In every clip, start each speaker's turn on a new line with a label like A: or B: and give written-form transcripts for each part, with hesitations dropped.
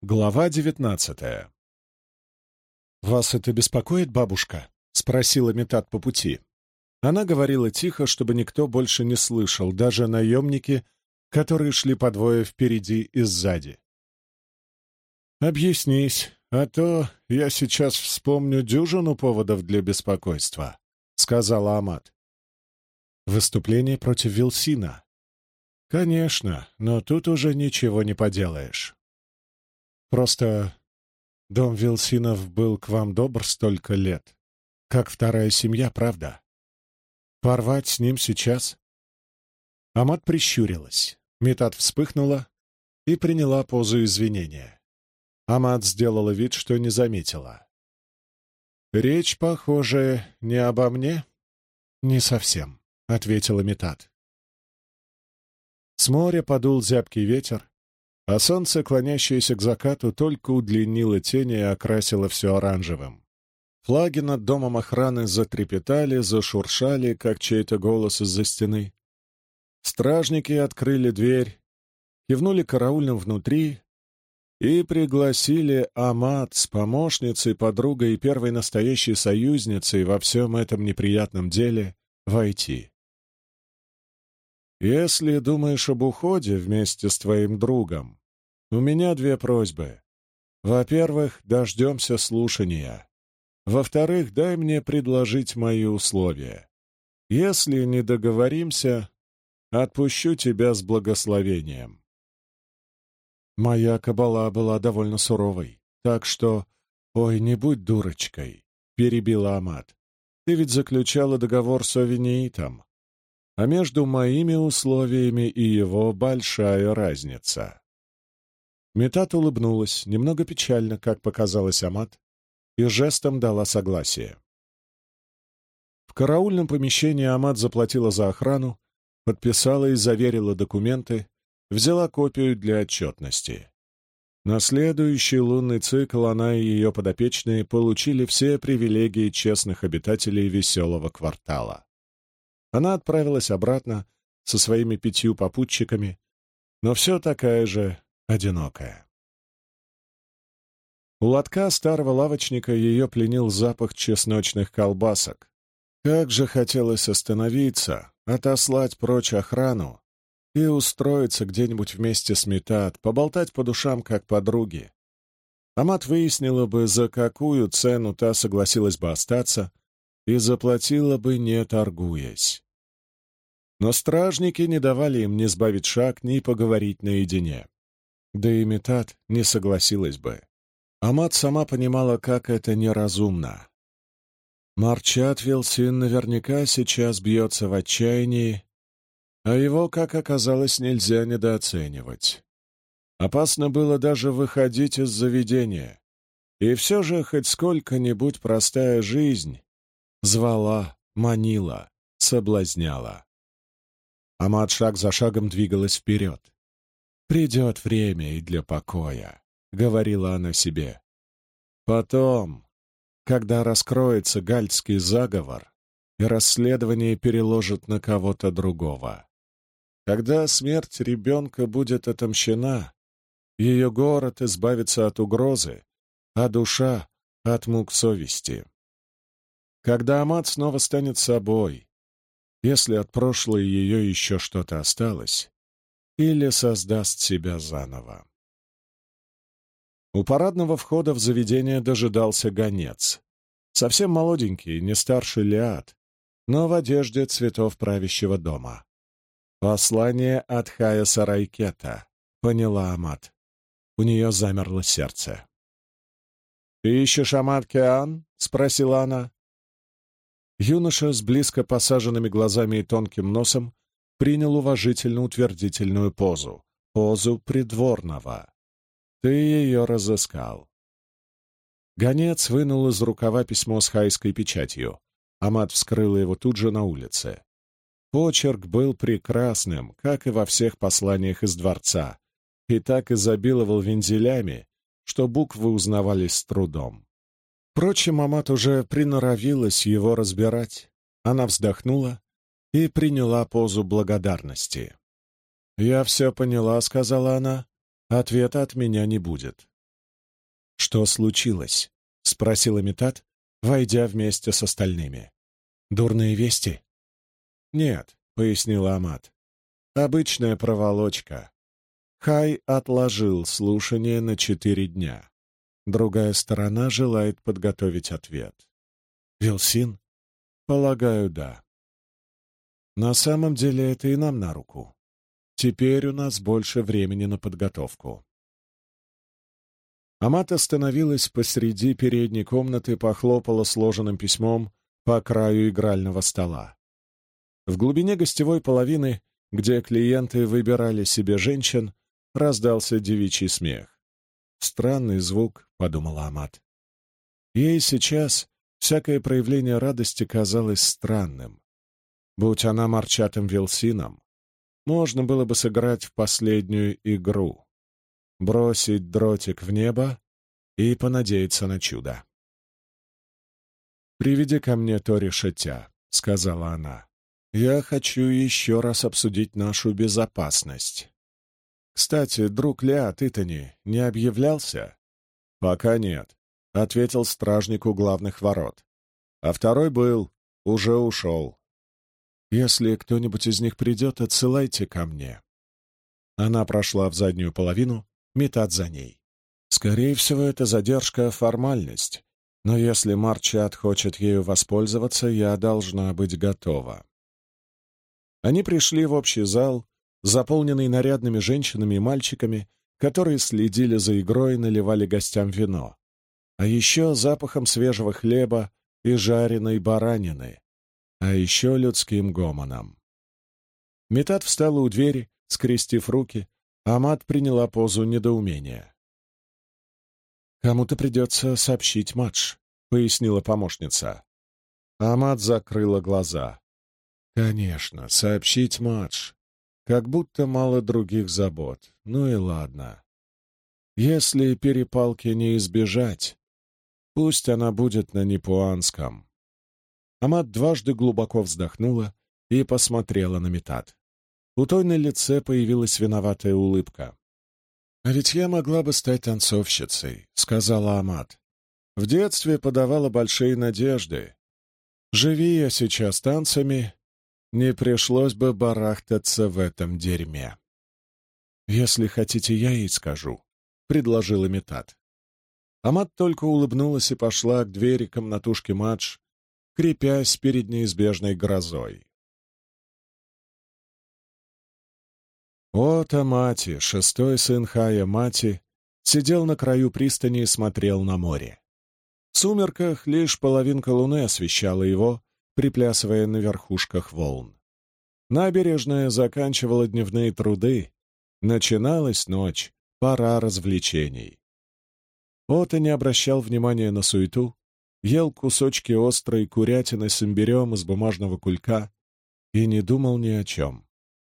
A: Глава 19. «Вас это беспокоит, бабушка?» — спросила Митат по пути. Она говорила тихо, чтобы никто больше не слышал, даже наемники, которые шли по двое впереди и сзади. «Объяснись, а то я сейчас вспомню дюжину поводов для беспокойства», — сказала Амат. «Выступление против Вилсина». «Конечно, но тут уже ничего не поделаешь. Просто дом Вилсинов был к вам добр столько лет, как вторая семья, правда? Порвать с ним сейчас?» Амат прищурилась. Митат вспыхнула и приняла позу извинения. Амат сделала вид, что не заметила. «Речь, похоже, не обо мне?» «Не совсем», — ответила Митат. С моря подул зябкий ветер, а солнце, клонящееся к закату, только удлинило тени и окрасило все оранжевым. Флаги над домом охраны затрепетали, зашуршали, как чей-то голос из-за стены. Стражники открыли дверь, кивнули караульным внутри и пригласили Амат с помощницей, подругой и первой настоящей союзницей во всем этом неприятном деле войти. «Если думаешь об уходе вместе с твоим другом, у меня две просьбы. Во-первых, дождемся слушания. Во-вторых, дай мне предложить мои условия. Если не договоримся, отпущу тебя с благословением». Моя кабала была довольно суровой, так что... «Ой, не будь дурочкой», — перебила Амат. «Ты ведь заключала договор с Овинеитом. А между моими условиями и его большая разница». Митат улыбнулась, немного печально, как показалось Амат, и жестом дала согласие. В караульном помещении Амат заплатила за охрану, подписала и заверила документы, взяла копию для отчетности. На следующий лунный цикл она и ее подопечные получили все привилегии честных обитателей веселого квартала. Она отправилась обратно со своими 5 попутчиками, но все такая же одинокая. У лотка старого лавочника ее пленил запах чесночных колбасок. Как же хотелось остановиться, отослать прочь охрану и устроиться где-нибудь вместе с Митат, поболтать по душам, как подруги. Амат выяснила бы, за какую цену та согласилась бы остаться, и заплатила бы, не торгуясь. Но стражники не давали им ни сбавить шаг, ни поговорить наедине. Да и Митат не согласилась бы. Амат сама понимала, как это неразумно. Марчат Вилсин наверняка сейчас бьется в отчаянии, а его, как оказалось, нельзя недооценивать. Опасно было даже выходить из заведения, и все же хоть сколько-нибудь простая жизнь звала, манила, соблазняла. Амат шаг за шагом двигалась вперед. «Придет время и для покоя», — говорила она себе. «Потом, когда раскроется гальский заговор, и расследование переложат на кого-то другого. Когда смерть ребенка будет отомщена, ее город избавится от угрозы, а душа — от мук совести. Когда Амат снова станет собой, если от прошлой ее еще что-то осталось, или создаст себя заново». У парадного входа в заведение дожидался гонец. Совсем молоденький, не старше Лиад, но в одежде цветов правящего дома. «Послание от Хая Сарайкета», — поняла Амат. У нее замерло сердце. «Ты ищешь Амат Кеан?» — спросила она. Юноша с близко посаженными глазами и тонким носом принял уважительно-утвердительную позу придворного. «Ты ее разыскал». Гонец вынул из рукава письмо с хайской печатью. Амат вскрыла его тут же на улице. Почерк был прекрасным, как и во всех посланиях из дворца, и так изобиловал вензелями, что буквы узнавались с трудом. Впрочем, Амат уже приноровилась его разбирать. Она вздохнула и приняла позу благодарности. «Я все поняла», — сказала она. «Ответа от меня не будет. «Что случилось?» — спросил Амитад, войдя вместе с остальными. «Дурные вести?» «Нет», — пояснила Амат. «Обычная проволочка. Хай отложил слушание на 4 дня. Другая сторона желает подготовить ответ». «Вилсин?» «Полагаю, да. На самом деле это и нам на руку. Теперь у нас больше времени на подготовку». Амат остановилась посреди передней комнаты, похлопала сложенным письмом по краю игрального стола. В глубине гостевой половины, где клиенты выбирали себе женщин, раздался девичий смех. «Странный звук», — подумала Амат. Ей сейчас всякое проявление радости казалось странным. Будь она Марчатым Вилсином, можно было бы сыграть в последнюю игру, бросить дротик в небо и понадеяться на чудо. «Приведи ко мне Тори Шатя», — сказала она. «Я хочу еще раз обсудить нашу безопасность. Кстати, друг Леа Титани не объявлялся?» «Пока нет», — ответил стражник у главных ворот. «А второй был, уже ушел. Если кто-нибудь из них придет, отсылайте ко мне». Она прошла в заднюю половину, Митад за ней. Скорее всего, это задержка — формальность, но если Марчат хочет ею воспользоваться, я должна быть готова. Они пришли в общий зал, заполненный нарядными женщинами и мальчиками, которые следили за игрой и наливали гостям вино, а еще запахом свежего хлеба и жареной баранины, а еще людским гомоном. Митад встала у двери, скрестив руки, а Амат приняла позу недоумения. «Кому-то придется сообщить матч», — пояснила помощница. Амат закрыла глаза. «Конечно, сообщить матч. Как будто мало других забот. Ну и ладно. Если перепалки не избежать, пусть она будет на непуанском». Амат дважды глубоко вздохнула и посмотрела на Митад. У той на лице появилась виноватая улыбка. «А ведь я могла бы стать танцовщицей», — сказала Амат. «В детстве подавала большие надежды. Живи я сейчас танцами, не пришлось бы барахтаться в этом дерьме». «Если хотите, я ей скажу», — предложила Митад. Амат только улыбнулась и пошла к двери комнатушки Мадж, крепясь перед неизбежной грозой. Ота Мати, шестой сын Хая Мати, сидел на краю пристани и смотрел на море. В сумерках лишь половинка луны освещала его, приплясывая на верхушках волн. Набережная заканчивала дневные труды, начиналась ночь, пора развлечений. Ота не обращал внимания на суету, ел кусочки острой курятины с имбирем из бумажного кулька и не думал ни о чем.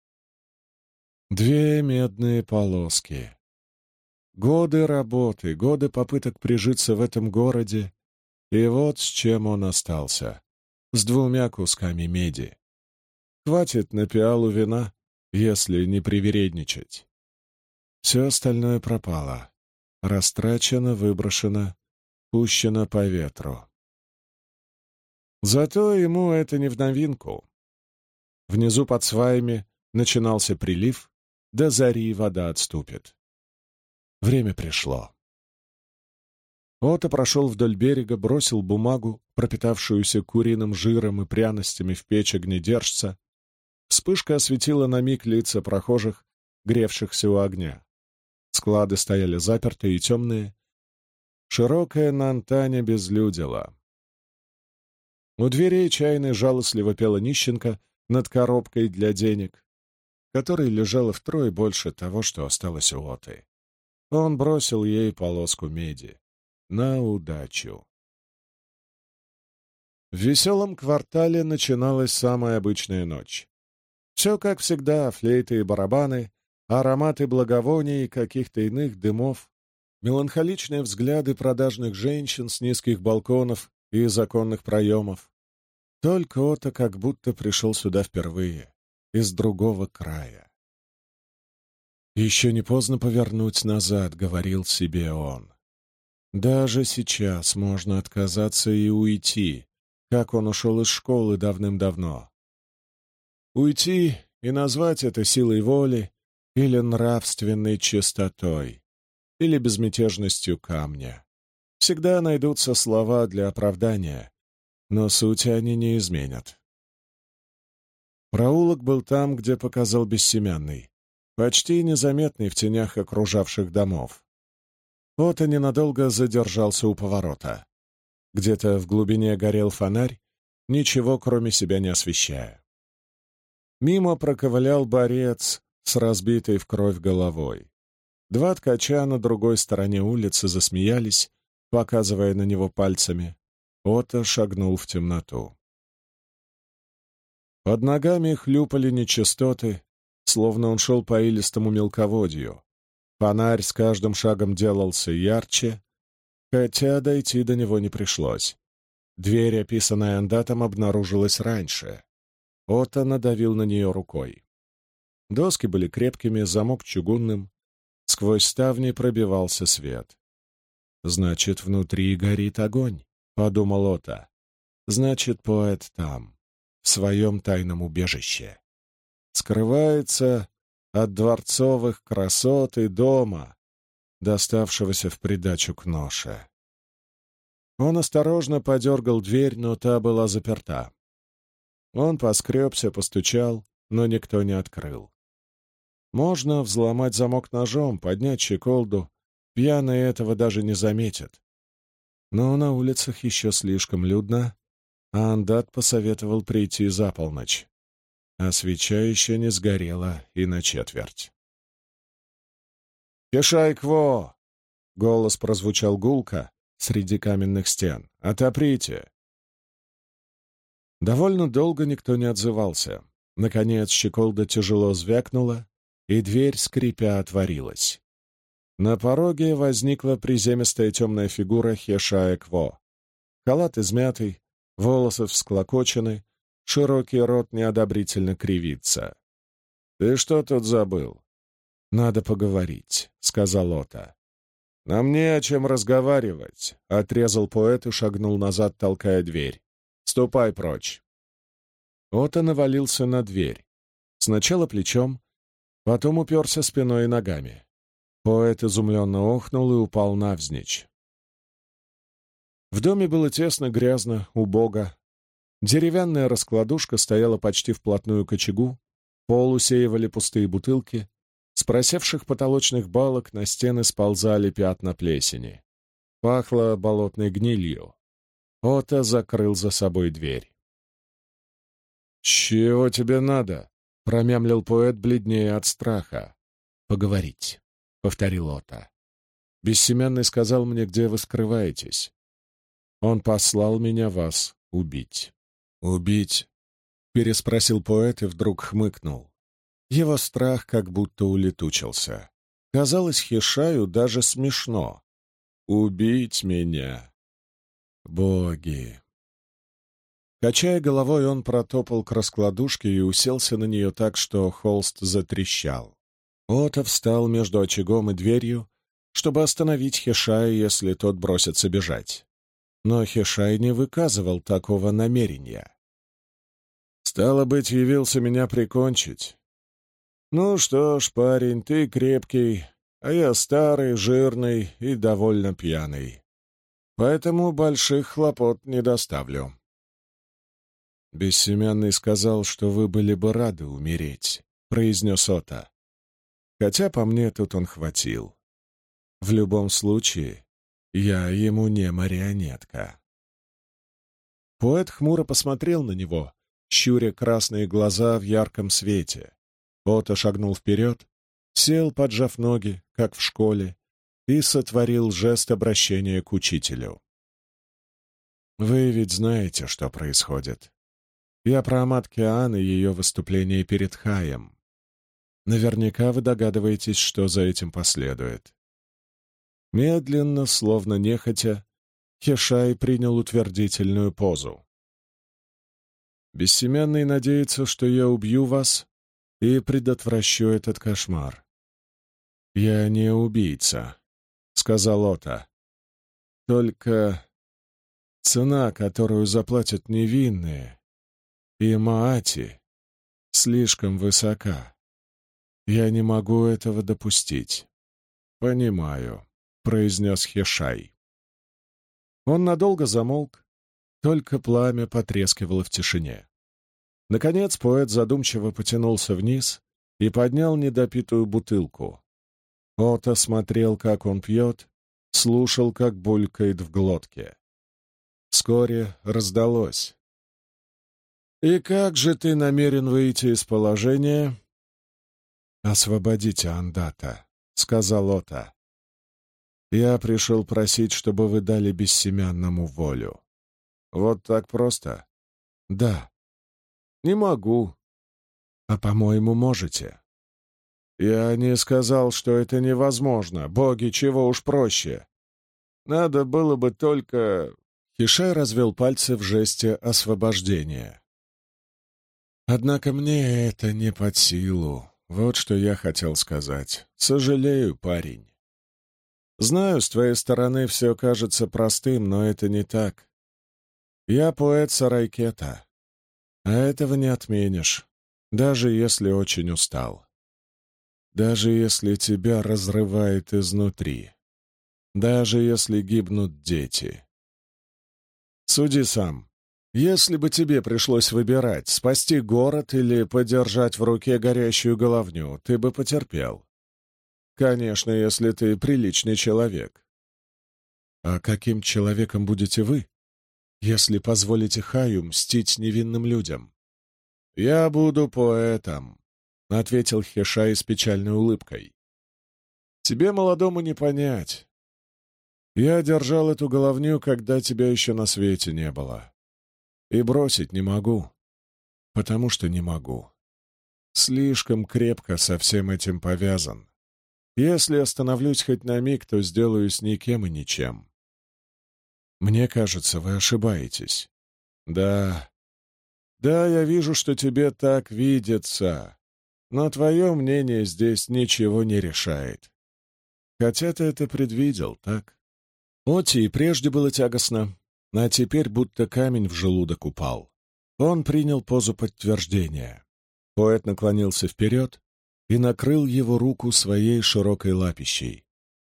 A: 2 медные полоски. Годы работы, годы попыток прижиться в этом городе, и вот с чем он остался. С 2 кусками меди. Хватит на пиалу вина, если не привередничать. Все остальное пропало. Растрачено, выброшено, пущено по ветру. Зато ему это не в новинку. Внизу под сваями начинался прилив, до зари вода отступит. Время пришло. Ота прошел вдоль берега, бросил бумагу, пропитавшуюся куриным жиром и пряностями, в печь огнедержца. Вспышка осветила на миг лица прохожих, гревшихся у огня. Склады стояли запертые и темные. Широкая Нантаня безлюдила. У дверей чайной жалостливо пела нищенка над коробкой для денег, которой лежало втрое больше того, что осталось у Оты. Он бросил ей полоску меди. На удачу. В веселом квартале начиналась самая обычная ночь. Все как всегда: флейты и барабаны, ароматы благовоний и каких-то иных дымов, меланхоличные взгляды продажных женщин с низких балконов и законных проемов. Только Ота как будто пришел сюда впервые, из другого края. «Еще не поздно повернуть назад», — говорил себе он. Даже сейчас можно отказаться и уйти, как он ушел из школы давным-давно. Уйти и назвать это силой воли или нравственной чистотой, или безмятежностью камня. Всегда найдутся слова для оправдания, но сути они не изменят. Проулок был там, где показал Бессемянный, почти незаметный в тенях окружавших домов. Отто ненадолго задержался у поворота. Где-то в глубине горел фонарь, ничего кроме себя не освещая. Мимо проковылял борец с разбитой в кровь головой. Два ткача на другой стороне улицы засмеялись, показывая на него пальцами. Отто шагнул в темноту. Под ногами хлюпали нечистоты, словно он шел по илистому мелководью. Фонарь с каждым шагом делался ярче, хотя дойти до него не пришлось. Дверь, описанная Андатом, обнаружилась раньше. Отто надавил на нее рукой. Доски были крепкими, замок чугунным. Сквозь ставни пробивался свет. «Значит, внутри горит огонь», — подумал Отто. «Значит, поэт там, в своем тайном убежище. Скрывается от дворцовых красот и дома, доставшегося в придачу к ноше». Он осторожно подергал дверь, но та была заперта. Он поскребся, постучал, но никто не открыл. Можно взломать замок ножом, поднять щеколду. Пьяные этого даже не заметят. Но на улицах еще слишком людно, а Андат посоветовал прийти за полночь. А свеча еще не сгорела и на четверть. «Кешайкво!» — голос прозвучал гулко среди каменных стен. «Отоприте!» Довольно долго никто не отзывался. Наконец щеколда тяжело звякнула, и дверь, скрипя, отворилась. На пороге возникла приземистая темная фигура Хешаекво. Халат измятый, волосы всклокочены, широкий рот неодобрительно кривится. «Ты что тут забыл?» «Надо поговорить», — сказал Отто. «Нам не о чем разговаривать», — отрезал поэт и шагнул назад, толкая дверь. «Ступай прочь». Отто навалился на дверь. Сначала плечом, потом уперся спиной и ногами. Поэт изумленно охнул и упал навзничь. В доме было тесно, грязно, убого. Деревянная раскладушка стояла почти вплотную к очагу, пол усеивали пустые бутылки, с просевших потолочных балок на стены сползали пятна плесени. Пахло болотной гнилью. Отто закрыл за собой дверь. «Чего тебе надо?» — промямлил поэт, бледнее от страха. «Поговорить», — повторил Отто. «Бессемянный сказал мне, где вы скрываетесь. Он послал меня вас убить». «Убить?» — переспросил поэт и вдруг хмыкнул. Его страх как будто улетучился. Казалось Хешаю даже смешно. «Убить меня! Боги!» Качая головой, он протопал к раскладушке и уселся на нее так, что холст затрещал. Отто встал между очагом и дверью, чтобы остановить Хешая, если тот бросится бежать. Но Хешай не выказывал такого намерения. «Стало быть, явился меня прикончить. Ну что ж, парень, ты крепкий, а я старый, жирный и довольно пьяный. Поэтому больших хлопот не доставлю». «Бессемянный сказал, что вы были бы рады умереть», — произнес Отто. «Хотя по мне тут он хватил. В любом случае, я ему не марионетка». Поэт хмуро посмотрел на него, щуря красные глаза в ярком свете. Отто шагнул вперед, сел, поджав ноги, как в школе, и сотворил жест обращения к учителю. «Вы ведь знаете, что происходит. Я про Амат-Кеан и ее выступление перед Хаем. Наверняка вы догадываетесь, что за этим последует». Медленно, словно нехотя, Хешай принял утвердительную позу. «Бессемянный надеется, что я убью вас и предотвращу этот кошмар». «Я не убийца», — сказал Отто. Только цена, которую заплатят невинные, и Маати, слишком высока. Я не могу этого допустить. «Понимаю», — произнес Хешай. Он надолго замолк, только пламя потрескивало в тишине. Наконец поэт задумчиво потянулся вниз и поднял недопитую бутылку. Ота смотрел, как он пьет, слушал, как булькает в глотке. Вскоре раздалось. «И как же ты намерен выйти из положения?» «Освободите Андата», — сказал Ота. «Я пришел просить, чтобы вы дали бессемянному волю». «Вот так просто?» «Да». «Не могу». «А, по-моему, можете». «Я не сказал, что это невозможно. Боги, чего уж проще. Надо было бы только...» Хишай развел пальцы в жесте освобождения. «Однако мне это не под силу. Вот что я хотел сказать. Сожалею, парень. Знаю, с твоей стороны все кажется простым, но это не так. Я поэт Сарайкета, а этого не отменишь, даже если очень устал. Даже если тебя разрывает изнутри. Даже если гибнут дети. Суди сам. Если бы тебе пришлось выбирать, спасти город или подержать в руке горящую головню, ты бы потерпел. Конечно, если ты приличный человек. А каким человеком будете вы, если позволите Хаю мстить невинным людям? «Я буду поэтом», — ответил Хешай с печальной улыбкой. «Тебе, молодому, не понять. Я держал эту головню, когда тебя еще на свете не было. И бросить не могу, потому что не могу. Слишком крепко со всем этим повязан. Если остановлюсь хоть на миг, то сделаюсь никем и ничем. Мне кажется, вы ошибаетесь. Да, я вижу, что тебе так видится, но твое мнение здесь ничего не решает. Хотя ты это предвидел, так? Оти и прежде было тягостно, а теперь будто камень в желудок упал. Он принял позу подтверждения. Поэт наклонился вперед и накрыл его руку своей широкой лапищей.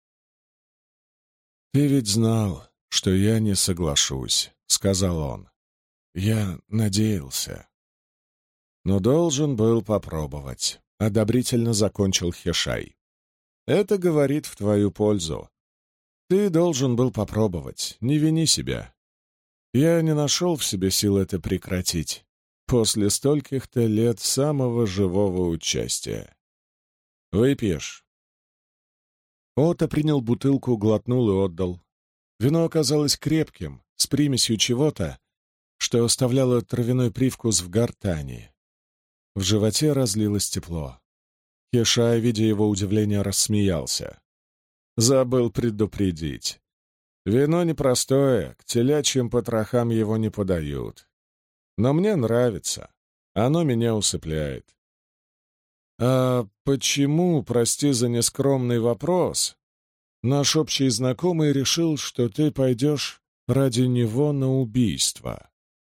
A: «Ты ведь знал, что я не соглашусь», — сказал он. «Я надеялся». «Но должен был попробовать», — одобрительно закончил Хешай. «Это говорит в твою пользу. Ты должен был попробовать, не вини себя. Я не нашел в себе сил это прекратить после стольких-то лет самого живого участия. Выпьешь?» Ота принял бутылку, глотнул и отдал. Вино оказалось крепким, с примесью чего-то, что оставляло травяной привкус в гортани. В животе разлилось тепло. Хешай, видя его удивление, рассмеялся. «Забыл предупредить. Вино непростое, к телячьим потрохам его не подают. Но мне нравится, оно меня усыпляет». «А почему, прости за нескромный вопрос, наш общий знакомый решил, что ты пойдешь ради него на убийство?»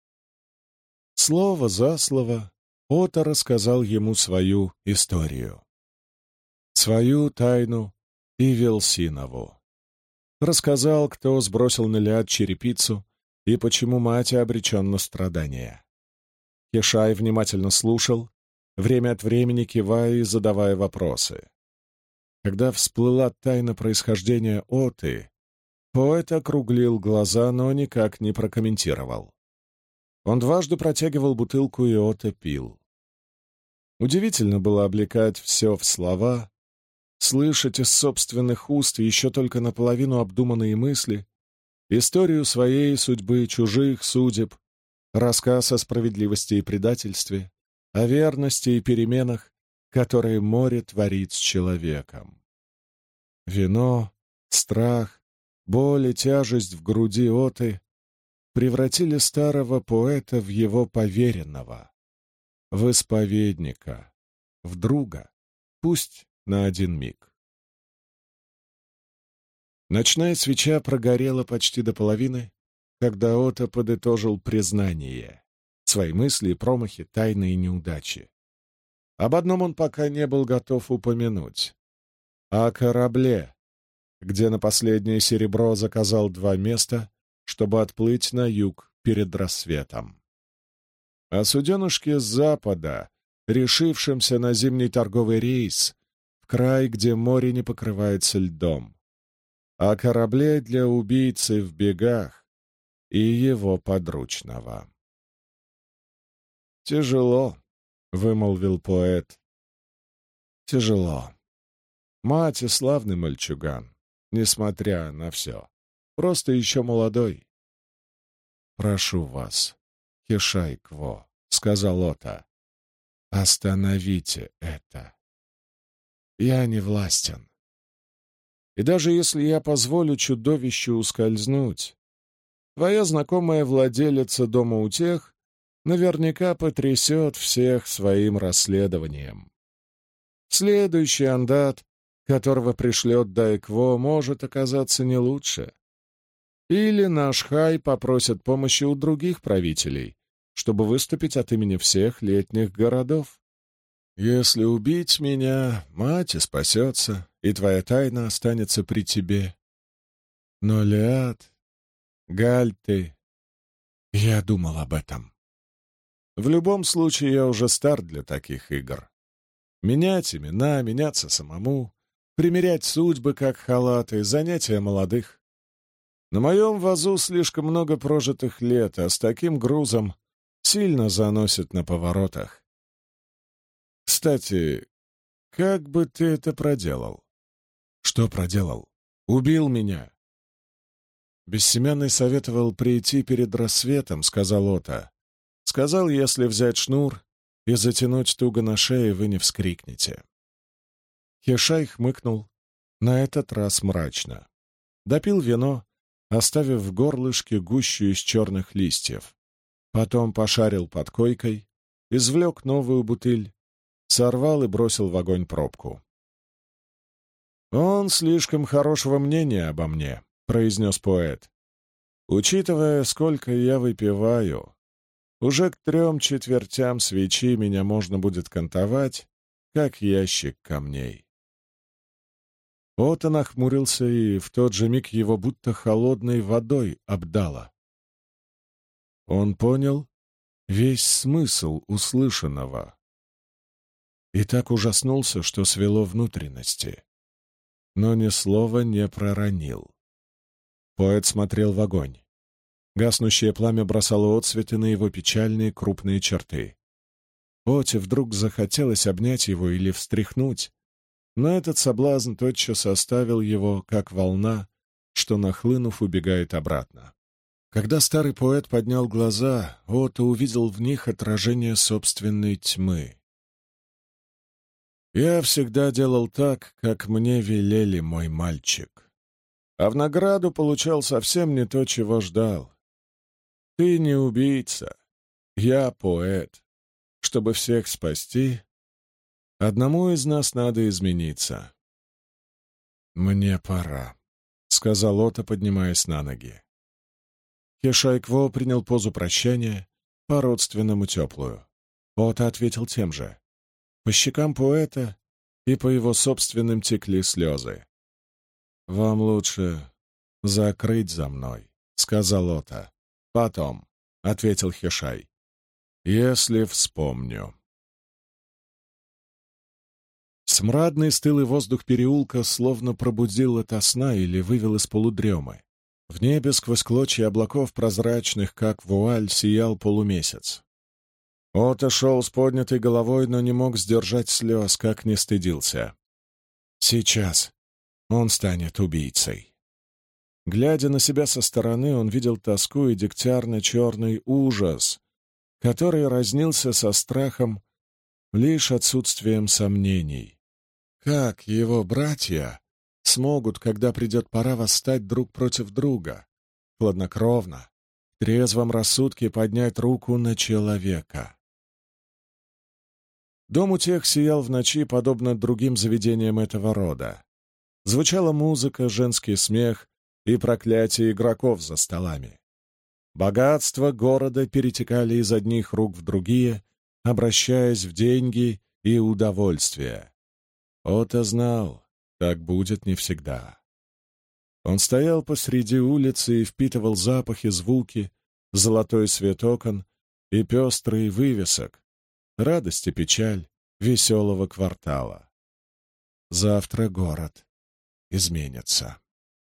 A: Слово за слово Ота рассказал ему свою историю. Свою тайну и Велсинову. Рассказал, кто сбросил на Лиад черепицу и почему мать обречен на страдания. Хешай внимательно слушал, время от времени кивая и задавая вопросы. Когда всплыла тайна происхождения Оты, поэт округлил глаза, но никак не прокомментировал. Он дважды протягивал бутылку, и Ота пил. Удивительно было облекать все в слова, слышать из собственных уст еще только наполовину обдуманные мысли, историю своей судьбы, чужих судеб, рассказ о справедливости и предательстве, о верности и переменах, которые море творит с человеком. Вино, страх, боль и тяжесть в груди Оты превратили старого поэта в его поверенного, в исповедника, в друга, пусть на один миг. Ночная свеча прогорела почти до половины, когда Ото подытожил признание, свои мысли и промахи, тайны и неудачи. Об одном он пока не был готов упомянуть — о корабле, где на последнее серебро заказал 2 места, чтобы отплыть на юг перед рассветом. О суденышке с запада, решившемся на зимний торговый рейс в край, где море не покрывается льдом. О корабле для убийцы в бегах и его подручного. «Тяжело», — вымолвил поэт. «Тяжело. Мать и славный мальчуган, несмотря на все. Просто еще молодой». «Прошу вас, Хишай-Кво», — сказал Ота, — «остановите это. Я не властен. И даже если я позволю чудовищу ускользнуть, твоя знакомая владелица дома утех наверняка потрясет всех своим расследованием. Следующий андат, которого пришлет Дайкво, может оказаться не лучше. Или наш Хай попросит помощи у других правителей, чтобы выступить от имени всех летних городов. Если убить меня, мать и спасется, и твоя тайна останется при тебе. Но, Лиад, Гальты, я думал об этом. В любом случае, я уже стар для таких игр. Менять имена, меняться самому, примерять судьбы, как халаты, занятия молодых. На моем вазу слишком много прожитых лет, а с таким грузом сильно заносит на поворотах. Кстати, как бы ты это проделал? Что проделал? Убил меня. Бессемянный советовал прийти перед рассветом, сказал Ота. Сказал, если взять шнур и затянуть туго на шее, вы не вскрикнете. Хишай хмыкнул, на этот раз мрачно. Допил вино, оставив в горлышке гущу из черных листьев. Потом пошарил под койкой, извлек новую бутыль, сорвал и бросил в огонь пробку. «Он слишком хорошего мнения обо мне», — произнес поэт. «Учитывая, сколько я выпиваю, уже к 3/4 свечи меня можно будет кантовать, как ящик камней». Ота нахмурился, и в тот же миг его будто холодной водой обдало. Он понял весь смысл услышанного и так ужаснулся, что свело внутренности, но ни слова не проронил. Поэт смотрел в огонь. Гаснущее пламя бросало отсветы на его печальные крупные черты. Оте вдруг захотелось обнять его или встряхнуть, но этот соблазн тотчас оставил его, как волна, что, нахлынув, убегает обратно. Когда старый поэт поднял глаза, Ото увидел в них отражение собственной тьмы. «Я всегда делал так, как мне велели, мой мальчик, а в награду получал совсем не то, чего ждал. Ты не убийца, я поэт. Чтобы всех спасти, одному из нас надо измениться». «Мне пора», — сказал Ото, поднимаясь на ноги. Хишай-Кво принял позу прощания, по-родственному теплую. Ото ответил тем же. По щекам поэта и по его собственным текли слезы. «Вам лучше закрыть за мной», — сказал Ото. «Потом», — ответил Хишай, — «если вспомню». Смрадный стылый воздух переулка словно пробудил ото сна или вывел из полудремы. В небе сквозь клочья облаков прозрачных, как вуаль, сиял полумесяц. Ото шел с поднятой головой, но не мог сдержать слез, как не стыдился. Сейчас он станет убийцей. Глядя на себя со стороны, он видел тоску и дегтярно-черный ужас, который разнился со страхом лишь отсутствием сомнений. Как его братья смогут, когда придет пора, восстать друг против друга, хладнокровно, в трезвом рассудке поднять руку на человека? Дом утех сиял в ночи, подобно другим заведениям этого рода. Звучала музыка, женский смех и проклятие игроков за столами. Богатства города перетекали из одних рук в другие, обращаясь в деньги и удовольствие. Отто знал, так будет не всегда. Он стоял посреди улицы и впитывал запахи, звуки, золотой свет окон и пестрый вывесок, радость и печаль веселого квартала. Завтра город изменится.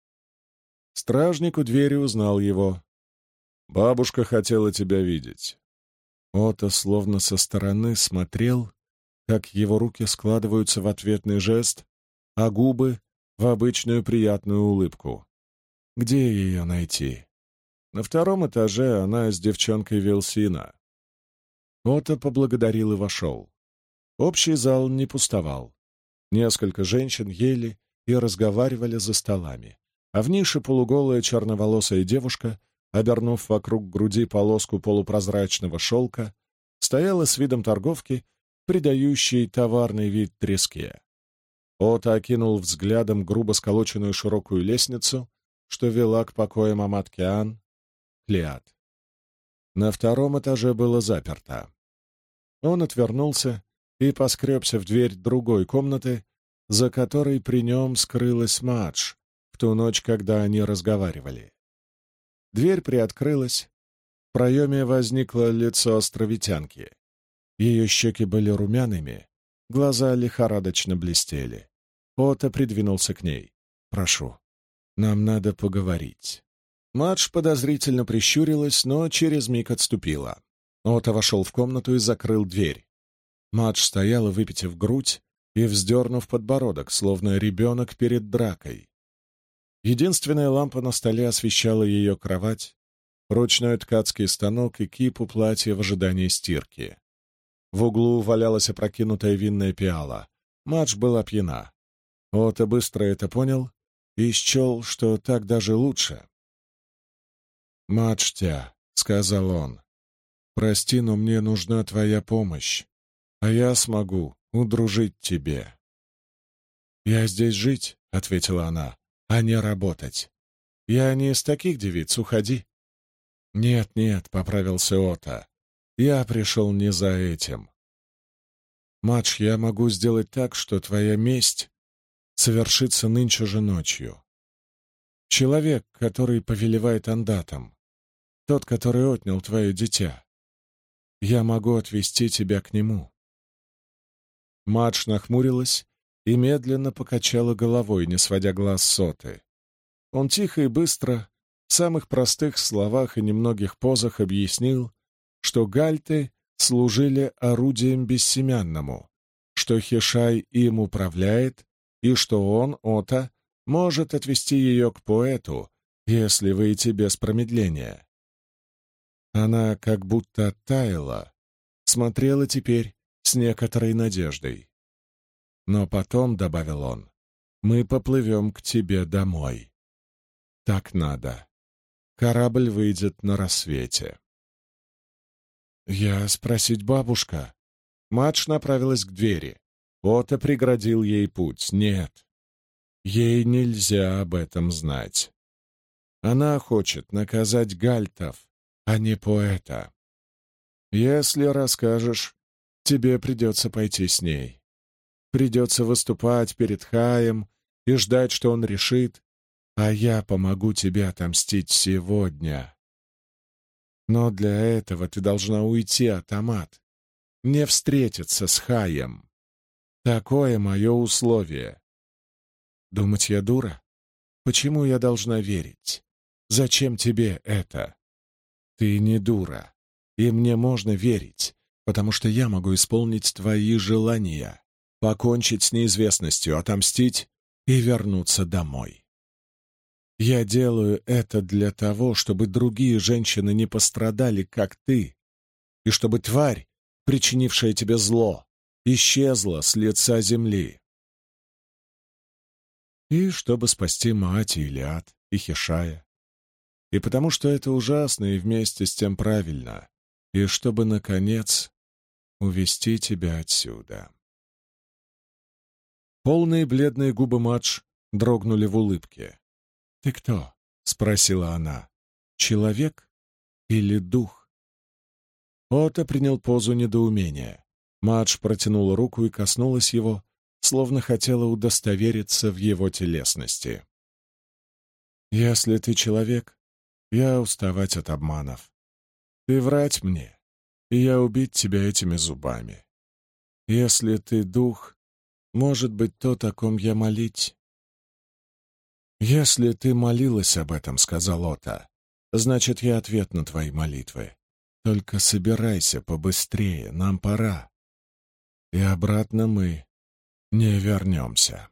A: Стражник у двери узнал его. «Бабушка хотела тебя видеть». Отто словно со стороны смотрел, как его руки складываются в ответный жест, а губы — в обычную приятную улыбку. Где ее найти? На втором этаже она с девчонкой Вилсина. Отто поблагодарил и вошел. Общий зал не пустовал. Несколько женщин ели и разговаривали за столами, а в нише полуголая черноволосая девушка, обернув вокруг груди полоску полупрозрачного шелка, стояла с видом торговки, придающей товарный вид треске. Отто окинул взглядом грубо сколоченную широкую лестницу, что вела к покоям Амат-Киан, Клеад. На втором этаже было заперто. Он отвернулся и поскребся в дверь другой комнаты, за которой при нем скрылась Мадж в ту ночь, когда они разговаривали. Дверь приоткрылась, в проеме возникло лицо островитянки. Ее щеки были румяными, глаза лихорадочно блестели. Отто придвинулся к ней. «Прошу, нам надо поговорить». Мадж подозрительно прищурилась, но через миг отступила. Отто вошел в комнату и закрыл дверь. Мадж стояла, выпитив грудь и вздернув подбородок, словно ребенок перед дракой. Единственная лампа на столе освещала ее кровать, ручной ткацкий станок и кипу платья в ожидании стирки. В углу валялась опрокинутая винная пиала. Мадж была пьяна. Отто быстро это понял и счел, что так даже лучше. «Мадж-тя», — сказал он, — «прости, но мне нужна твоя помощь, а я смогу удружить тебе». «Я здесь жить», — ответила она, — «а не работать. Я не из таких девиц, уходи». «Нет, нет», — поправился Отто, — «я пришел не за этим. Мадж, я могу сделать так, что твоя месть совершится нынче же ночью. Человек, который повелевает андатом, тот, который отнял твое дитя, я могу отвести тебя к нему». Мадж нахмурилась и медленно покачала головой, не сводя глаз с Отты. Он тихо и быстро, в самых простых словах и немногих позах объяснил, что гальты служили орудием бессемянному, что Хишай им управляет, и что он, Отто, может отвести ее к поэту, если выйти без промедления. Она как будто оттаяла, смотрела теперь с некоторой надеждой. «Но потом», — добавил он, — «мы поплывем к тебе домой. Так надо. Корабль выйдет на рассвете». «Я спросить бабушка?» Мадж направилась к двери. Отто преградил ей путь. «Нет, ей нельзя об этом знать. Она хочет наказать гальтов, а не поэта. Если расскажешь, тебе придется пойти с ней. Придется выступать перед Хаем и ждать, что он решит, а я помогу тебе отомстить сегодня. Но для этого ты должна уйти от Амат, не встретиться с Хаем. Такое мое условие. Думать я дура? Почему я должна верить? Зачем тебе это? Ты не дура, и мне можно верить, потому что я могу исполнить твои желания, покончить с неизвестностью, отомстить и вернуться домой. Я делаю это для того, чтобы другие женщины не пострадали, как ты, и чтобы тварь, причинившая тебе зло, исчезла с лица земли. И чтобы спасти Маати и Илиад, и Хишая. И потому что это ужасно и вместе с тем правильно. И чтобы, наконец, увести тебя отсюда. Полные бледные губы Мадж дрогнули в улыбке. «Ты кто?» — спросила она. «Человек или дух?» Ота принял позу недоумения. Мадж протянула руку и коснулась его, словно хотела удостовериться в его телесности. «Если ты человек, я уставать от обманов. Ты врать мне, и я убить тебя этими зубами. Если ты дух, может быть, то, о ком я молить». «Если ты молилась об этом, — сказал Ота, — значит, я ответ на твои молитвы. Только собирайся побыстрее, нам пора. И обратно мы не вернемся».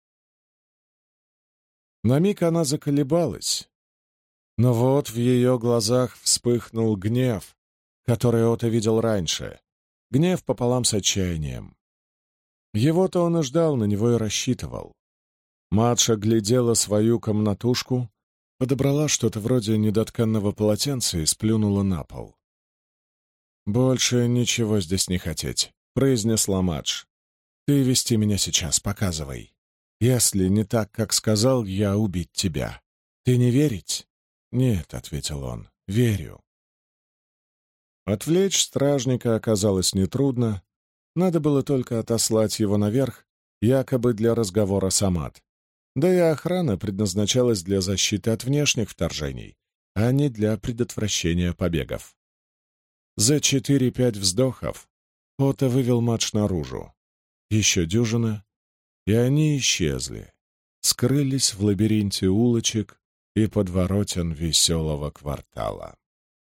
A: На миг она заколебалась, но вот в ее глазах вспыхнул гнев, который Ота видел раньше, гнев пополам с отчаянием. Его-то он и ждал, на него и рассчитывал. Мадж глядела свою комнатушку, подобрала что-то вроде недотканного полотенца и сплюнула на пол. «Больше ничего здесь не хотеть», — произнесла Мадж. «Ты вести меня сейчас, показывай. Если не так, как сказал, я убить тебя. Ты не верить?» «Нет», — ответил он, — «верю». Отвлечь стражника оказалось нетрудно. Надо было только отослать его наверх, якобы для разговора с Амат. Да и охрана предназначалась для защиты от внешних вторжений, а не для предотвращения побегов. За 4-5 вздохов Ота вывел Мадж наружу. Еще дюжина, и они исчезли, скрылись в лабиринте улочек и подворотен веселого квартала.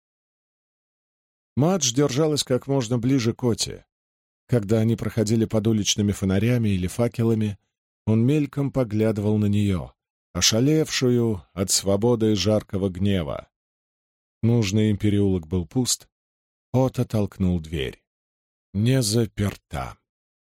A: Мадж держалась как можно ближе к Оте. Когда они проходили под уличными фонарями или факелами, он мельком поглядывал на нее, ошалевшую от свободы и жаркого гнева. Нужный им переулок был пуст. Ота толкнул дверь. Не заперта.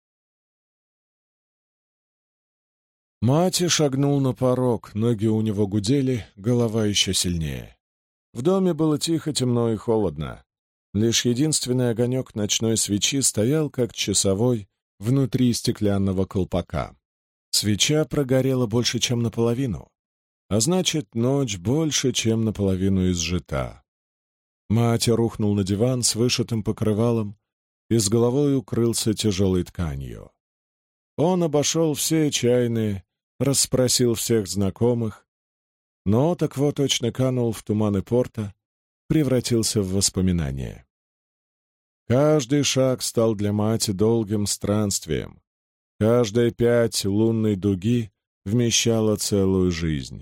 A: Мати шагнул на порог, ноги у него гудели, голова еще сильнее. В доме было тихо, темно и холодно. Лишь единственный огонек ночной свечи стоял, как часовой, внутри стеклянного колпака. Свеча прогорела больше, чем наполовину, а значит, ночь больше, чем наполовину изжита. Мати рухнул на диван с вышитым покрывалом и с головой укрылся тяжелой тканью. Он обошел все чайные, расспросил всех знакомых, но так вот точно канул в туманы порта, превратился в воспоминание. Каждый шаг стал для Мати долгим странствием. Каждая пять лунной дуги вмещала целую жизнь.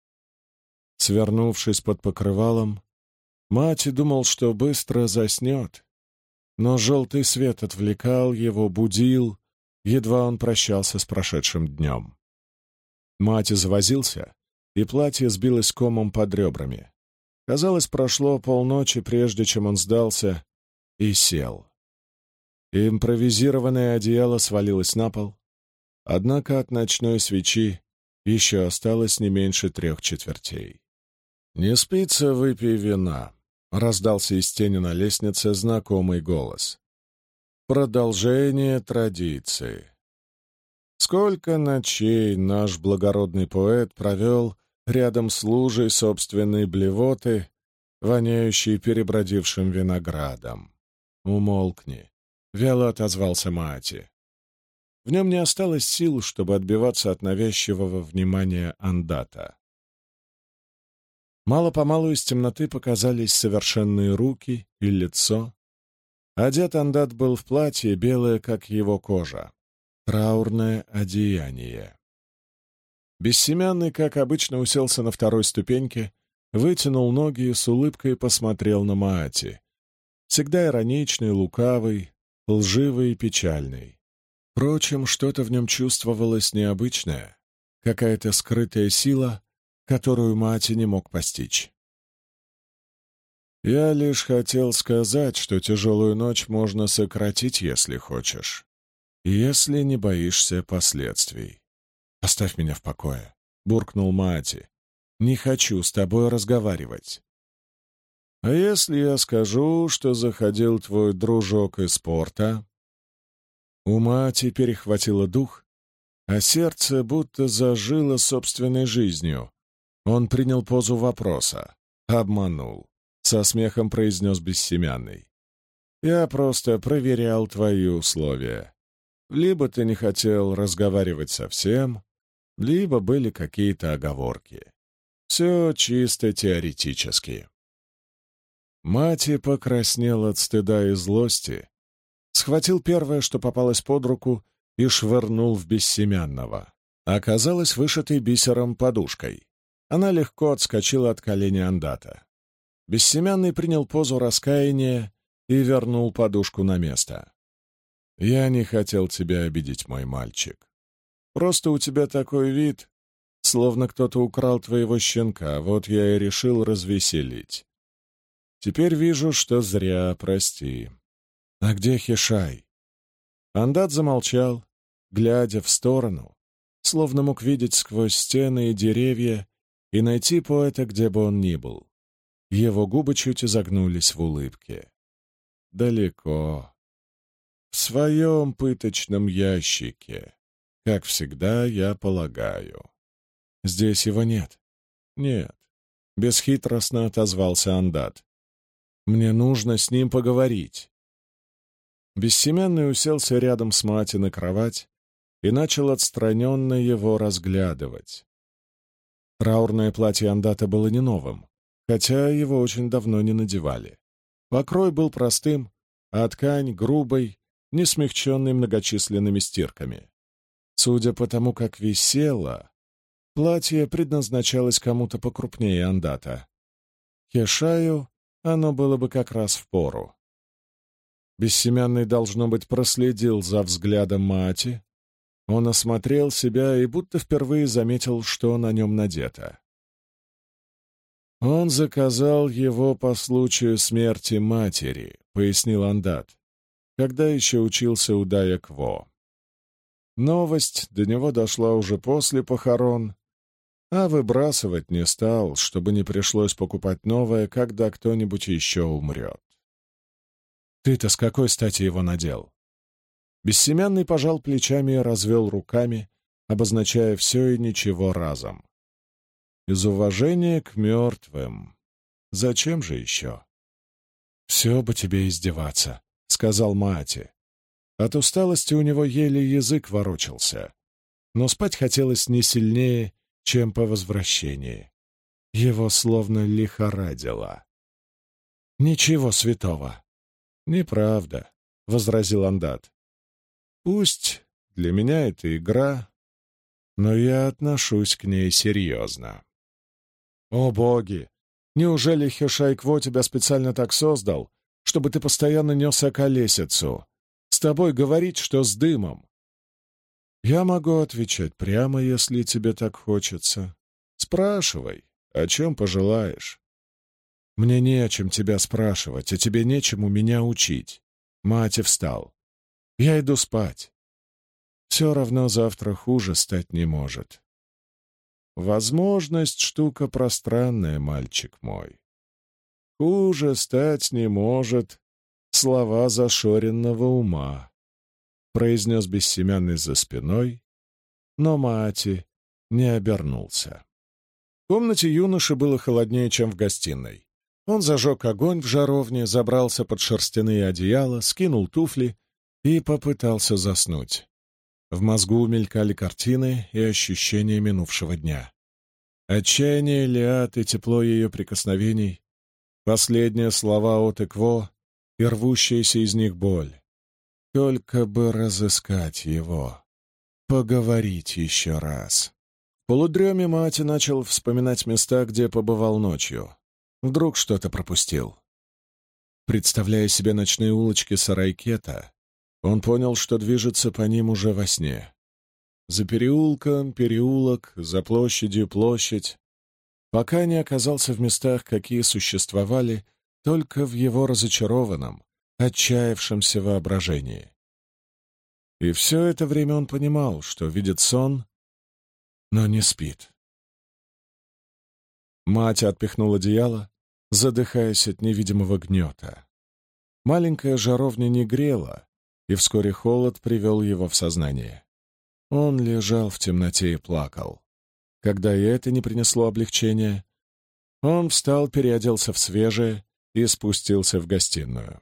A: Свернувшись под покрывалом, Мати думал, что быстро заснет, но желтый свет отвлекал его, будил, едва он прощался с прошедшим днем. Мати завозился, и платье сбилось комом под ребрами. Казалось, прошло полночи, прежде чем он сдался и сел. Импровизированное одеяло свалилось на пол, однако от ночной свечи еще осталось не меньше 3/4. «Не спится, выпей вина», — раздался из тени на лестнице знакомый голос. «Продолжение традиции. Сколько ночей наш благородный поэт провел рядом с лужей собственной блевоты, воняющей перебродившим виноградом. Умолкни», — вяло отозвался Мати. В нем не осталось сил, чтобы отбиваться от навязчивого внимания Андата. Мало-помалу из темноты показались совершенные руки и лицо. Одет Андат был в платье, белое, как его кожа. Траурное одеяние. Бессемянный, как обычно, уселся на второй ступеньке, вытянул ноги и с улыбкой посмотрел на Маати. Всегда ироничный, лукавый, лживый и печальный. Впрочем, что-то в нем чувствовалось необычное, какая-то скрытая сила, которую Маати не мог постичь. «Я лишь хотел сказать, что тяжелую ночь можно сократить, если хочешь, если не боишься последствий. Оставь меня в покое», — буркнул Маати. «Не хочу с тобой разговаривать». «А если я скажу, что заходил твой дружок из порта?» У Маати перехватило дух, а сердце будто зажило собственной жизнью. Он принял позу вопроса. Обманул. Со смехом произнес Бессемянный. «Я просто проверял твои условия. Либо ты не хотел разговаривать совсем, либо были какие-то оговорки. Все чисто теоретически». Мати покраснел от стыда и злости, схватил первое, что попалось под руку, и швырнул в Бессемянного. Оказалась вышитой бисером подушкой. Она легко отскочила от колени Андата. Бессемянный принял позу раскаяния и вернул подушку на место. «Я не хотел тебя обидеть, мой мальчик. Просто у тебя такой вид, словно кто-то украл твоего щенка, вот я и решил развеселить. Теперь вижу, что зря, прости. А где Хишай?» Андат замолчал, глядя в сторону, словно мог видеть сквозь стены и деревья и найти поэта, где бы он ни был. Его губы чуть изогнулись в улыбке. «Далеко. В своем пыточном ящике, как всегда, я полагаю. Здесь его нет?» «Нет», — бесхитростно отозвался Андат. «Мне нужно с ним поговорить». Бессемянный уселся рядом с Мати на кровать и начал отстраненно его разглядывать. Траурное платье Андата было не новым, хотя его очень давно не надевали. Покрой был простым, а ткань — грубой, не смягченной многочисленными стирками. Судя по тому, как висело, платье предназначалось кому-то покрупнее Андата. Хешаю оно было бы как раз впору. Бессемянный, должно быть, проследил за взглядом Мати. Он осмотрел себя и будто впервые заметил, что на нем надето. «Он заказал его по случаю смерти матери», — пояснил Андат, когда еще учился у Дая Кво. Новость до него дошла уже после похорон, а выбрасывать не стал, чтобы не пришлось покупать новое, когда кто-нибудь еще умрет. «Ты-то с какой стати его надел?» Бессемянный пожал плечами и развел руками, обозначая все и ничего разом. «Из уважения к мертвым. Зачем же еще?» «Все бы тебе издеваться», — сказал Маати. От усталости у него еле язык ворочался, но спать хотелось не сильнее, чем по возвращении. Его словно лихорадило. «Ничего святого». «Неправда», — возразил Андат. «Пусть для меня это игра, но я отношусь к ней серьезно». «О боги! Неужели Хешай Кво тебя специально так создал, чтобы ты постоянно нес околесицу? С тобой говорить, что с дымом?» «Я могу отвечать прямо, если тебе так хочется. Спрашивай, о чем пожелаешь». «Мне не о чем тебя спрашивать, а тебе нечему меня учить». Мати встал. «Я иду спать. Все равно завтра хуже стать не может. Возможность — штука пространная, мальчик мой. Хуже стать не может слова зашоренного ума», — произнес Бессемянный за спиной, но Мати не обернулся. В комнате юноши было холоднее, чем в гостиной. Он зажег огонь в жаровне, забрался под шерстяные одеяла, скинул туфли и попытался заснуть. В мозгу мелькали картины и ощущения минувшего дня. Отчаяние Лиат и тепло ее прикосновений, последние слова от Экво и рвущаяся из них боль. Только бы разыскать его, поговорить еще раз. В полудреме Мати начал вспоминать места, где побывал ночью. Вдруг что-то пропустил. Представляя себе ночные улочки Сарайкета, он понял, что движется по ним уже во сне. За переулком переулок, за площадью площадь, пока не оказался в местах, какие существовали только в его разочарованном, отчаявшемся воображении. И все это время он понимал, что видит сон, но не спит. Мать отпихнула одеяло, задыхаясь от невидимого гнета. Маленькая жаровня не грела, и вскоре холод привел его в сознание. Он лежал в темноте и плакал. Когда и это не принесло облегчения, он встал, переоделся в свежее и спустился в гостиную.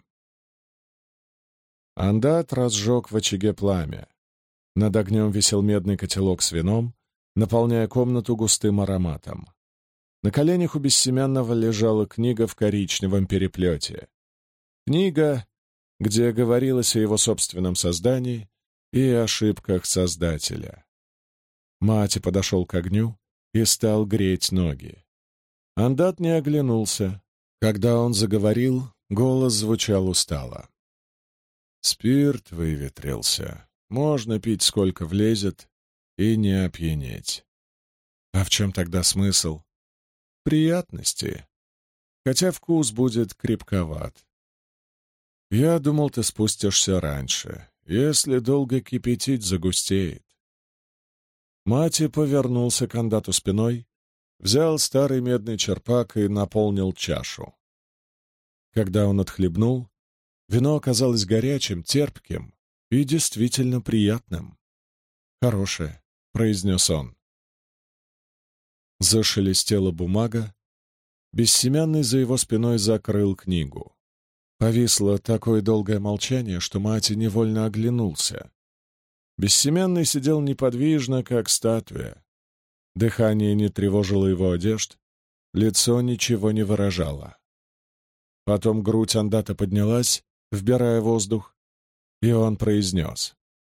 A: Андат разжег в очаге пламя. Над огнем висел медный котелок с вином, наполняя комнату густым ароматом. На коленях у Бессемянного лежала книга в коричневом переплете. Книга, где говорилось о его собственном создании и ошибках Создателя. Мати подошел к огню и стал греть ноги. Андат не оглянулся. Когда он заговорил, голос звучал устало. «Спирт выветрился. Можно пить, сколько влезет, и не опьянеть. А в чем тогда смысл? Приятности. Хотя вкус будет крепковат. Я думал, ты спустишься раньше. Если долго кипятить, загустеет». Мати повернулся к Андату спиной, взял старый медный черпак и наполнил чашу. Когда он отхлебнул, вино оказалось горячим, терпким и действительно приятным. «Хорошее», — произнес он. Зашелестела бумага. Бессемянный за его спиной закрыл книгу. Повисло такое долгое молчание, что Мати невольно оглянулся. Бессемянный сидел неподвижно, как статуя. Дыхание не тревожило его одежд, лицо ничего не выражало. Потом грудь Андата поднялась, вбирая воздух, и он произнес: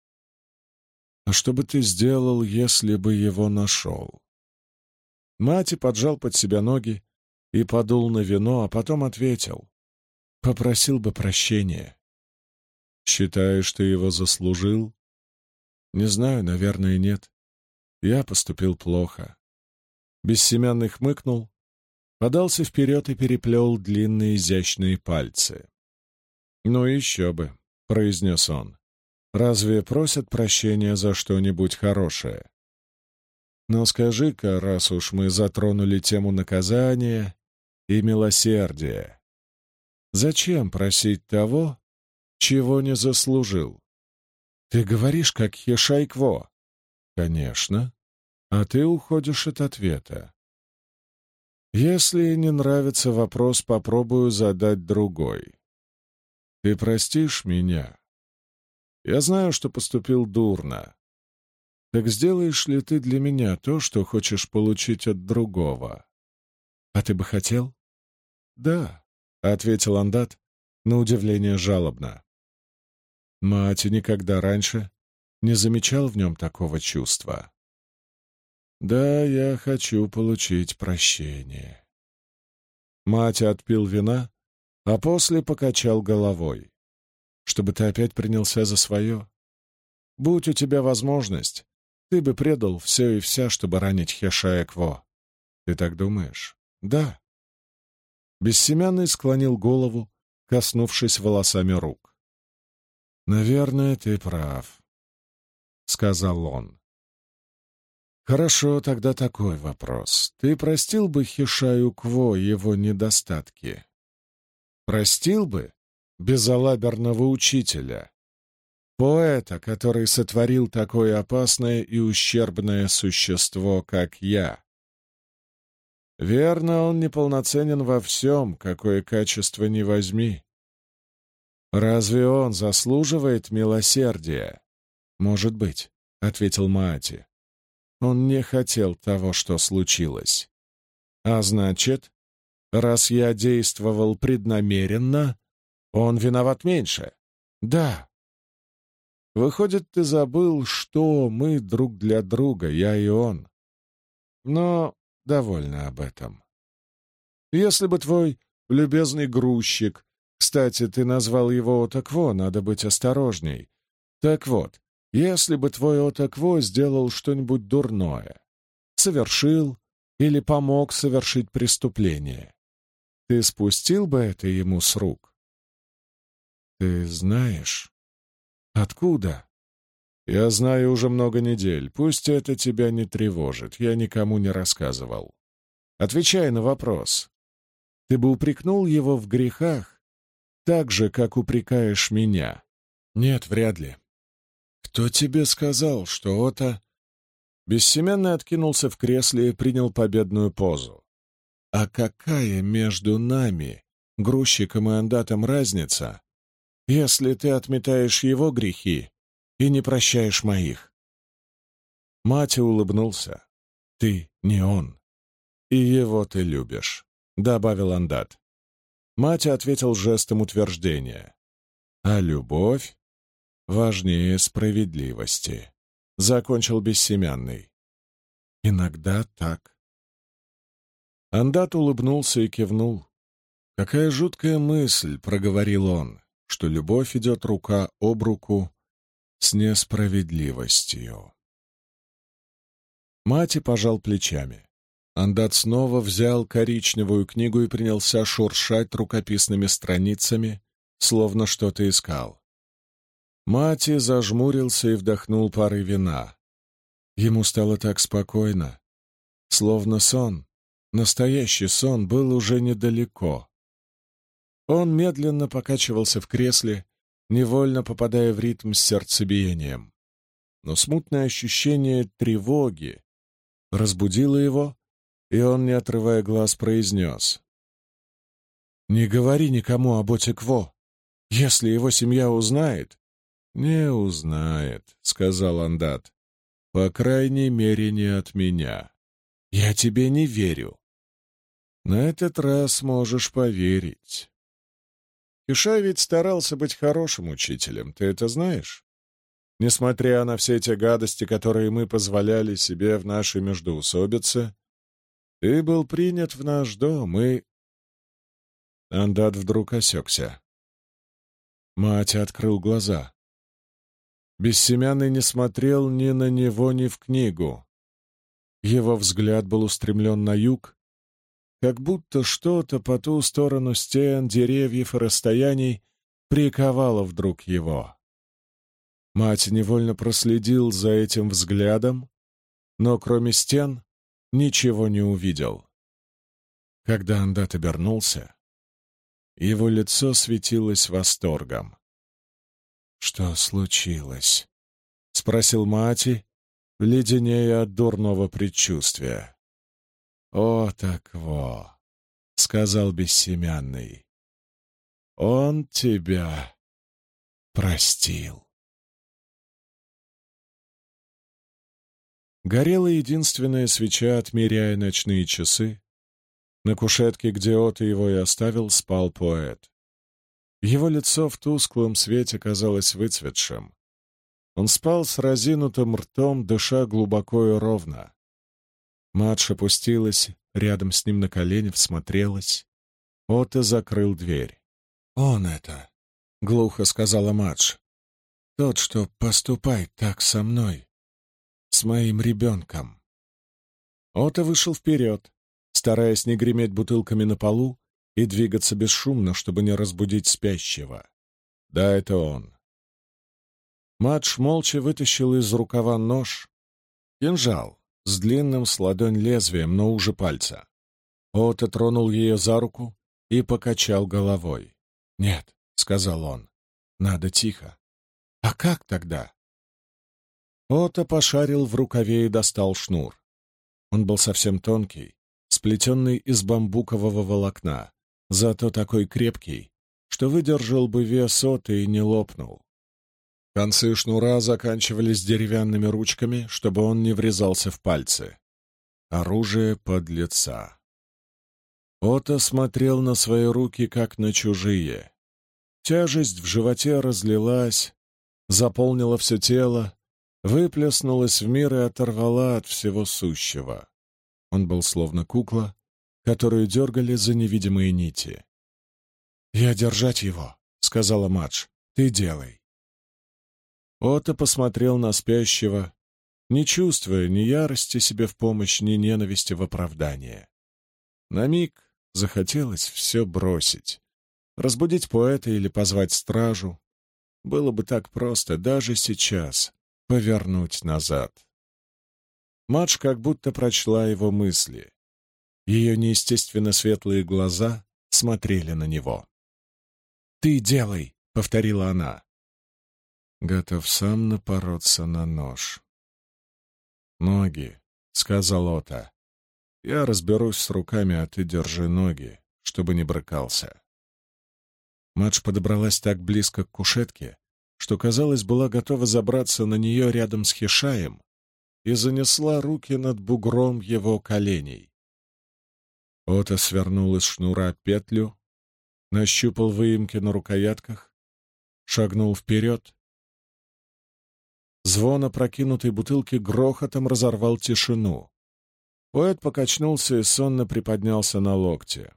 A: «А что бы ты сделал, если бы его нашел?» Мати поджал под себя ноги и подул на вино, а потом ответил: «Попросил бы прощения». «Считаешь, ты его заслужил?» «Не знаю, наверное, нет. Я поступил плохо». Бессемянный хмыкнул, подался вперед и переплел длинные изящные пальцы. «Ну еще бы», — произнес он. «Разве просят прощения за что-нибудь хорошее? Но скажи-ка, раз уж мы затронули тему наказания и милосердия, зачем просить того, чего не заслужил? Ты говоришь, как Хешайкво». «Конечно. А ты уходишь от ответа. Если не нравится вопрос, попробую задать другой. Ты простишь меня? Я знаю, что поступил дурно. Так сделаешь ли ты для меня то, что хочешь получить от другого? А ты бы хотел?» «Да», — ответил Андат, на удивление жалобно. Мати никогда раньше не замечал в нем такого чувства. «Да, я хочу получить прощение». Мати отпил вина, а после покачал головой. «Чтобы ты опять принялся за свое? Будь у тебя возможность, ты бы предал все и вся, чтобы ранить Хешаекво. Ты так думаешь?» «Да». Бессемянный склонил голову, коснувшись волосами рук. «Наверное, ты прав», — сказал он. «Хорошо, тогда такой вопрос. Ты простил бы Хешаю-Кво его недостатки? Простил бы безалаберного учителя, поэта, который сотворил такое опасное и ущербное существо, как я? Верно, он неполноценен во всем, какое качество ни возьми. Разве он заслуживает милосердия?» «Может быть», — ответил Маати. «Он не хотел того, что случилось. А значит, раз я действовал преднамеренно, он виноват меньше». «Да». «Выходит, ты забыл, что мы друг для друга, я и он. Но довольно об этом. Если бы твой любезный грузчик, кстати, ты назвал его Отакво, надо быть осторожней. Так вот, если бы твой Отакво сделал что-нибудь дурное, совершил или помог совершить преступление, ты спустил бы это ему с рук?» «Ты знаешь?» «Откуда?» «Я знаю уже много недель. Пусть это тебя не тревожит. Я никому не рассказывал. Отвечай на вопрос. Ты бы упрекнул его в грехах так же, как упрекаешь меня?» «Нет, вряд ли». «В «Кто тебе сказал, что Ота...» Бессеменный откинулся в кресле и принял победную позу. «А какая между нами, грузчиком и андатом, разница, если ты отметаешь его грехи и не прощаешь моих?» Мати улыбнулся. «Ты не он, и его ты любишь», — добавил андат. Мати ответил жестом утверждения. «А любовь важнее справедливости», — закончил Бессемянный. «Иногда так». Андат улыбнулся и кивнул. «Какая жуткая мысль», — проговорил он, — «что любовь идет рука об руку с несправедливостью». Мати пожал плечами. Андат снова взял коричневую книгу и принялся шуршать рукописными страницами, словно что-то искал. Мати зажмурился и вдохнул пары вина. Ему стало так спокойно, словно сон, настоящий сон, был уже недалеко. Он медленно покачивался в кресле, невольно попадая в ритм с сердцебиением. Но смутное ощущение тревоги разбудило его, и он, не отрывая глаз, произнес: «Не говори никому об Отикво. Если его семья узнает...» «Не узнает», — сказал андат. «По крайней мере, не от меня. Я тебе не верю. На этот раз можешь поверить. Кишай ведь старался быть хорошим учителем, ты это знаешь? Несмотря на все те гадости, которые мы позволяли себе в нашей междоусобице, ты был принят в наш дом, и...» Андат вдруг осекся. Мать открыл глаза. Бессемянный не смотрел ни на него, ни в книгу. Его взгляд был устремлен на юг, как будто что-то по ту сторону стен, деревьев и расстояний приковало вдруг его. Мать невольно проследил за этим взглядом, но кроме стен ничего не увидел. Когда Андат обернулся, его лицо светилось восторгом. «Что случилось?» — спросил Мати, леденея от дурного предчувствия. «О, так во!» — сказал Бессемянный. «Он тебя простил». Горела единственная свеча, отмеряя ночные часы. На кушетке, где Ота его и оставил, спал поэт. Его лицо в тусклом свете казалось выцветшим. Он спал с разинутым ртом, дыша глубоко и ровно. Мадж опустилась рядом с ним на колени, всмотрелась. Ота закрыл дверь. «Он это», — глухо сказала Мадж. «Тот, что поступает так со мной, с моим ребенком». Ота вышел вперед, стараясь не греметь бутылками на полу и двигаться бесшумно, чтобы не разбудить спящего. Да, это он. Мадж молча вытащил из рукава нож, кинжал с длинным с ладонь лезвием, но уже пальца. Ота тронул ее за руку и покачал головой. «Нет», — сказал он, — «надо тихо». «А как тогда?» Ота пошарил в рукаве и достал шнур. Он был совсем тонкий, сплетенный из бамбукового волокна, зато такой крепкий, что выдержал бы вес Оты и не лопнул. Концы шнура заканчивались деревянными ручками, чтобы он не врезался в пальцы. Оружие подлеца. Ота смотрел на свои руки, как на чужие. Тяжесть в животе разлилась, заполнила все тело, выплеснулась в мир и оторвала от всего сущего. Он был словно кукла, которую дергали за невидимые нити. «Я держать его», — сказала Мадж. «Ты делай». Ота посмотрел на спящего, не чувствуя ни ярости себе в помощь, ни ненависти в оправдание. На миг захотелось все бросить. Разбудить поэта или позвать стражу. Было бы так просто даже сейчас повернуть назад. Мадж как будто прочла его мысли. Ее неестественно светлые глаза смотрели на него. «Ты делай», — повторила она. готов сам напороться на нож. «Ноги», — сказал Ота. «Я разберусь с руками, а ты держи ноги, чтобы не брыкался». Мадж подобралась так близко к кушетке, что, казалось, была готова забраться на нее рядом с Хишаем, и занесла руки над бугром его коленей. Ота свернул из шнура петлю, нащупал выемки на рукоятках, шагнул вперед. Звон опрокинутой бутылки грохотом разорвал тишину. Поэт покачнулся и сонно приподнялся на локте.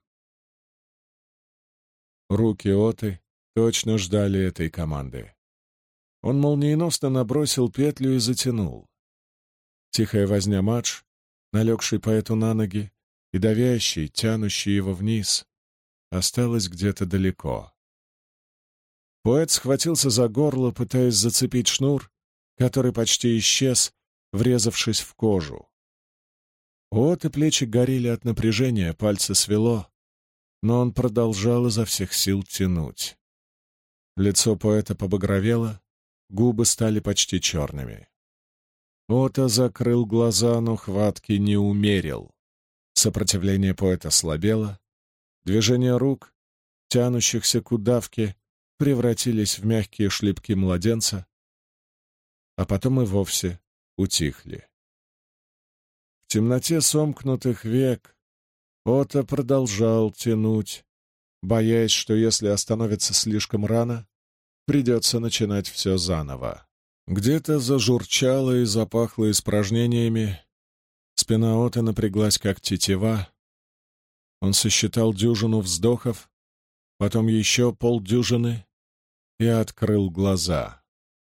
A: Руки Оты точно ждали этой команды. Он молниеносно набросил петлю и затянул. Тихая возня Мадж, налегший поэту на ноги, и давящий, тянущий его вниз, осталась где-то далеко. Поэт схватился за горло, пытаясь зацепить шнур, который почти исчез, врезавшись в кожу. Оты плечи горели от напряжения, пальцы свело, но он продолжал изо всех сил тянуть. Лицо поэта побагровело, губы стали почти черными. Ота закрыл глаза, но хватки не умерил. Сопротивление поэта слабело, движения рук, тянущихся к удавке, превратились в мягкие шлепки младенца, а потом и вовсе утихли. В темноте сомкнутых век Ота продолжал тянуть, боясь, что если остановится слишком рано, придется начинать все заново. Где-то зажурчало и запахло испражнениями, спина Ота напряглась, как тетива. Он сосчитал дюжину вздохов, потом еще полдюжины и открыл глаза.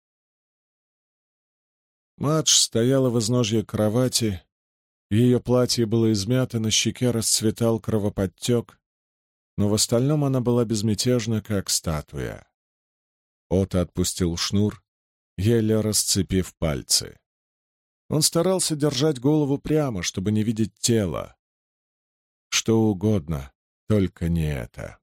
A: Мадж стояла в изножье кровати, ее платье было измято, на щеке расцветал кровоподтек, но в остальном она была безмятежна, как статуя. Ота отпустил шнур, еле расцепив пальцы. Он старался держать голову прямо, чтобы не видеть тела. Что угодно, только не это.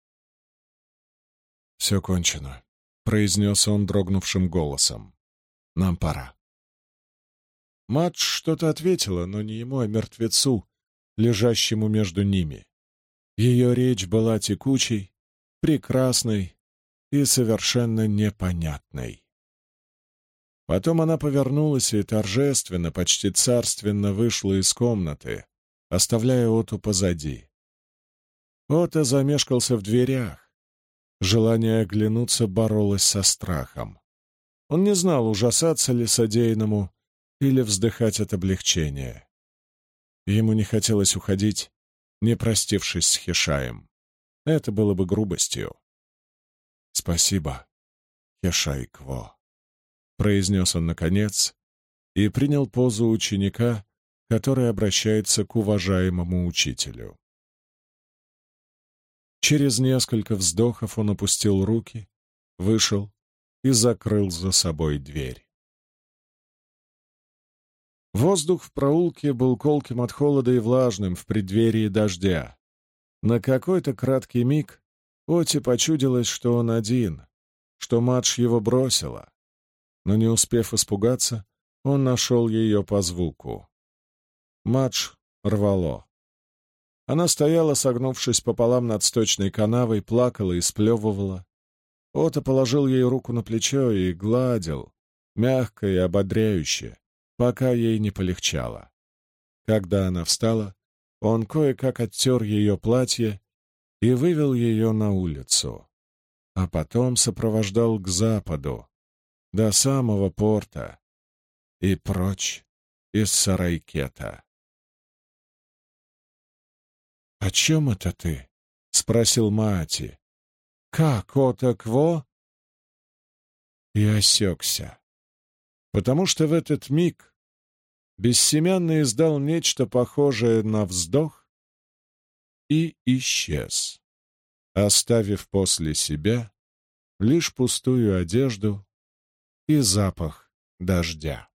A: «Все кончено», — произнес он дрогнувшим голосом. «Нам пора». Мадж что-то ответила, но не ему, а мертвецу, лежащему между ними. Ее речь была текучей, прекрасной и совершенно непонятной. Потом она повернулась и торжественно, почти царственно вышла из комнаты, оставляя Оту позади. Ота замешкался в дверях. Желание оглянуться боролось со страхом. Он не знал, ужасаться ли содеянному или вздыхать от облегчения. Ему не хотелось уходить, не простившись с Хишаем. Это было бы грубостью. «Спасибо, Хишай Кво», — произнес он наконец и принял позу ученика, который обращается к уважаемому учителю. Через несколько вздохов он опустил руки, вышел и закрыл за собой дверь. Воздух в проулке был колким от холода и влажным в преддверии дождя. На какой-то краткий миг Оте почудилось, что он один, что Мадж его бросила. Но не успев испугаться, он нашел ее по звуку. Мадж рвало. Она стояла, согнувшись пополам над сточной канавой, плакала и сплевывала. Ота положил ей руку на плечо и гладил, мягко и ободряюще, пока ей не полегчало. Когда она встала, он кое-как оттер ее платье и вывел ее на улицу, а потом сопровождал к западу, до самого порта и прочь из Сарайкета. «О чем это ты?» — спросил Маати. «Как, Ота Кво?» И осекся, потому что в этот миг Бессемянный издал нечто похожее на вздох и исчез, оставив после себя лишь пустую одежду и запах дождя.